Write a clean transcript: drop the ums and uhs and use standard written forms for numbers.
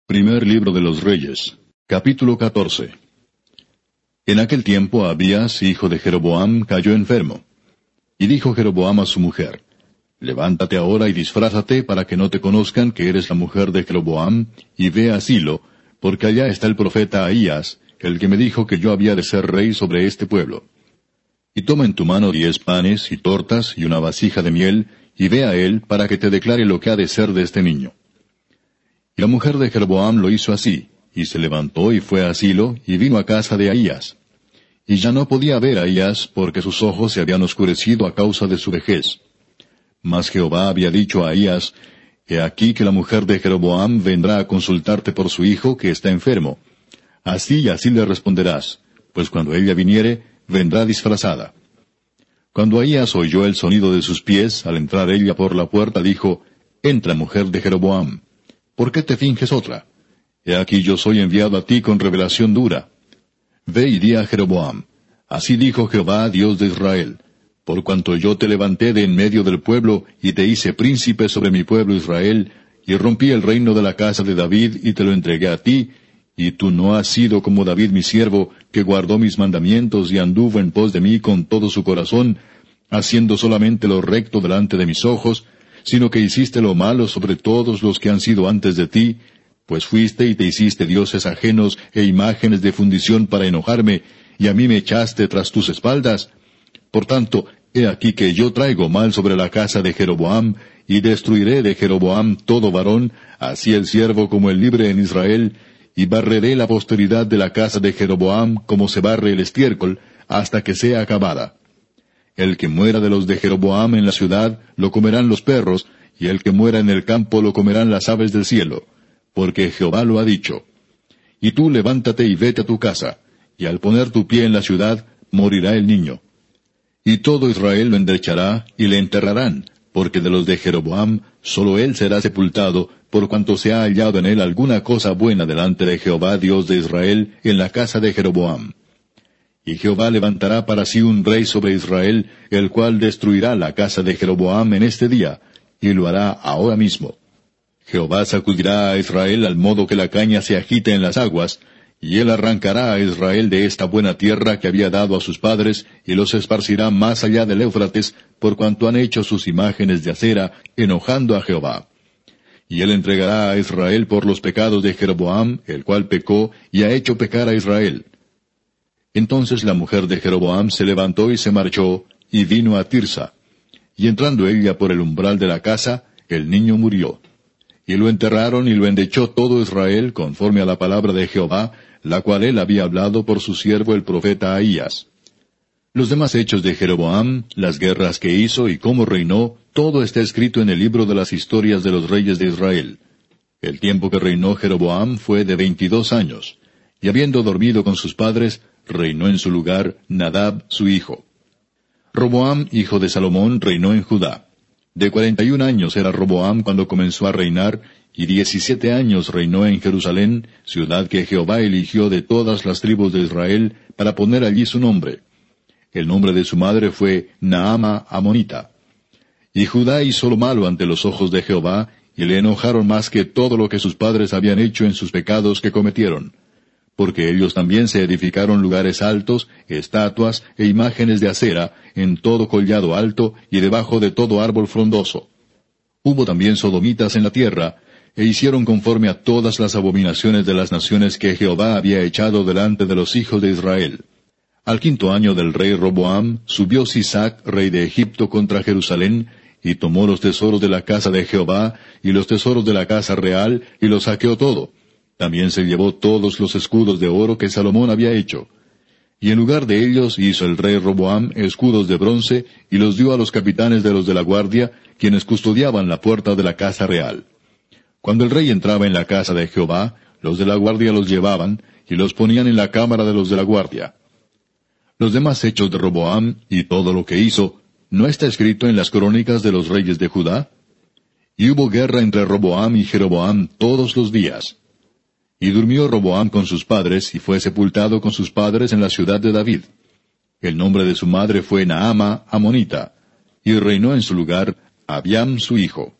Primer libro de los Reyes, capítulo 14. En aquel tiempo Abías, hijo de Jeroboam, cayó enfermo. Y dijo Jeroboam a su mujer, Levántate ahora y disfrázate para que no te conozcan que eres la mujer de Jeroboam, y ve a Silo, porque allá está el profeta Ahías, el que me dijo que yo había de ser rey sobre este pueblo. Y toma en tu mano 10 panes y tortas y una vasija de miel, y ve a él para que te declare lo que ha de ser de este niño. Y la mujer de Jeroboam lo hizo así, y se levantó y fue a Silo, y vino a casa de Ahías. Y ya no podía ver a Ahías, porque sus ojos se habían oscurecido a causa de su vejez. Mas Jehová había dicho a Ahías, He aquí que la mujer de Jeroboam vendrá a consultarte por su hijo que está enfermo. Así y así le responderás, pues cuando ella viniere, vendrá disfrazada. Cuando Ahías oyó el sonido de sus pies, al entrar ella por la puerta, dijo, Entra, mujer de Jeroboam. ¿Por qué te finges otra? He aquí yo soy enviado a ti con revelación dura. Ve y di a Jeroboam, así dijo Jehová, Dios de Israel, por cuanto yo te levanté de en medio del pueblo, y te hice príncipe sobre mi pueblo Israel, y rompí el reino de la casa de David, y te lo entregué a ti, y tú no has sido como David mi siervo, que guardó mis mandamientos y anduvo en pos de mí con todo su corazón, haciendo solamente lo recto delante de mis ojos, sino que hiciste lo malo sobre todos los que han sido antes de ti, pues fuiste y te hiciste dioses ajenos e imágenes de fundición para enojarme, y a mí me echaste tras tus espaldas. Por tanto, he aquí que yo traigo mal sobre la casa de Jeroboam, y destruiré de Jeroboam todo varón, así el siervo como el libre en Israel, y barreré la posteridad de la casa de Jeroboam como se barre el estiércol, hasta que sea acabada. El que muera de los de Jeroboam en la ciudad, lo comerán los perros, y el que muera en el campo lo comerán las aves del cielo, porque Jehová lo ha dicho. Y tú levántate y vete a tu casa, y al poner tu pie en la ciudad, morirá el niño. Y todo Israel lo endrechará, y le enterrarán, porque de los de Jeroboam, solo él será sepultado, por cuanto se ha hallado en él alguna cosa buena delante de Jehová Dios de Israel, en la casa de Jeroboam. Y Jehová levantará para sí un rey sobre Israel, el cual destruirá la casa de Jeroboam en este día, y lo hará ahora mismo. Jehová sacudirá a Israel al modo que la caña se agita en las aguas, y él arrancará a Israel de esta buena tierra que había dado a sus padres, y los esparcirá más allá del Éufrates, por cuanto han hecho sus imágenes de acera, enojando a Jehová. Y él entregará a Israel por los pecados de Jeroboam, el cual pecó, y ha hecho pecar a Israel. Entonces la mujer de Jeroboam se levantó y se marchó, y vino a Tirsa. Y entrando ella por el umbral de la casa, el niño murió. Y lo enterraron y lo endechó todo Israel, conforme a la palabra de Jehová, la cual él había hablado por su siervo el profeta Ahías. Los demás hechos de Jeroboam, las guerras que hizo y cómo reinó, todo está escrito en el libro de las historias de los reyes de Israel. El tiempo que reinó Jeroboam fue de 22 años, y habiendo dormido con sus padres, reinó en su lugar Nadab su hijo. Roboam, hijo de Salomón, reinó en Judá. De 41 años era Roboam cuando comenzó a reinar, y 17 años reinó en Jerusalén, ciudad que Jehová eligió de todas las tribus de Israel, para poner allí su nombre. El nombre de su madre fue Naama Amonita. Y Judá hizo lo malo ante los ojos de Jehová, y le enojaron más que todo lo que sus padres habían hecho en sus pecados que cometieron. Porque ellos también se edificaron lugares altos, estatuas e imágenes de acera, en todo collado alto y debajo de todo árbol frondoso. Hubo también sodomitas en la tierra, e hicieron conforme a todas las abominaciones de las naciones que Jehová había echado delante de los hijos de Israel. Al 5º año del rey Roboam, subió Sisac, rey de Egipto, contra Jerusalén, y tomó los tesoros de la casa de Jehová, y los tesoros de la casa real, y los saqueó todo. También se llevó todos los escudos de oro que Salomón había hecho. Y en lugar de ellos hizo el rey Roboam escudos de bronce, y los dio a los capitanes de los de la guardia, quienes custodiaban la puerta de la casa real. Cuando el rey entraba en la casa de Jehová, los de la guardia los llevaban, y los ponían en la cámara de los de la guardia. Los demás hechos de Roboam, y todo lo que hizo, ¿no está escrito en las crónicas de los reyes de Judá? Y hubo guerra entre Roboam y Jeroboam todos los días. Y durmió Roboam con sus padres, y fue sepultado con sus padres en la ciudad de David. El nombre de su madre fue Naama Amonita, y reinó en su lugar Abiam su hijo.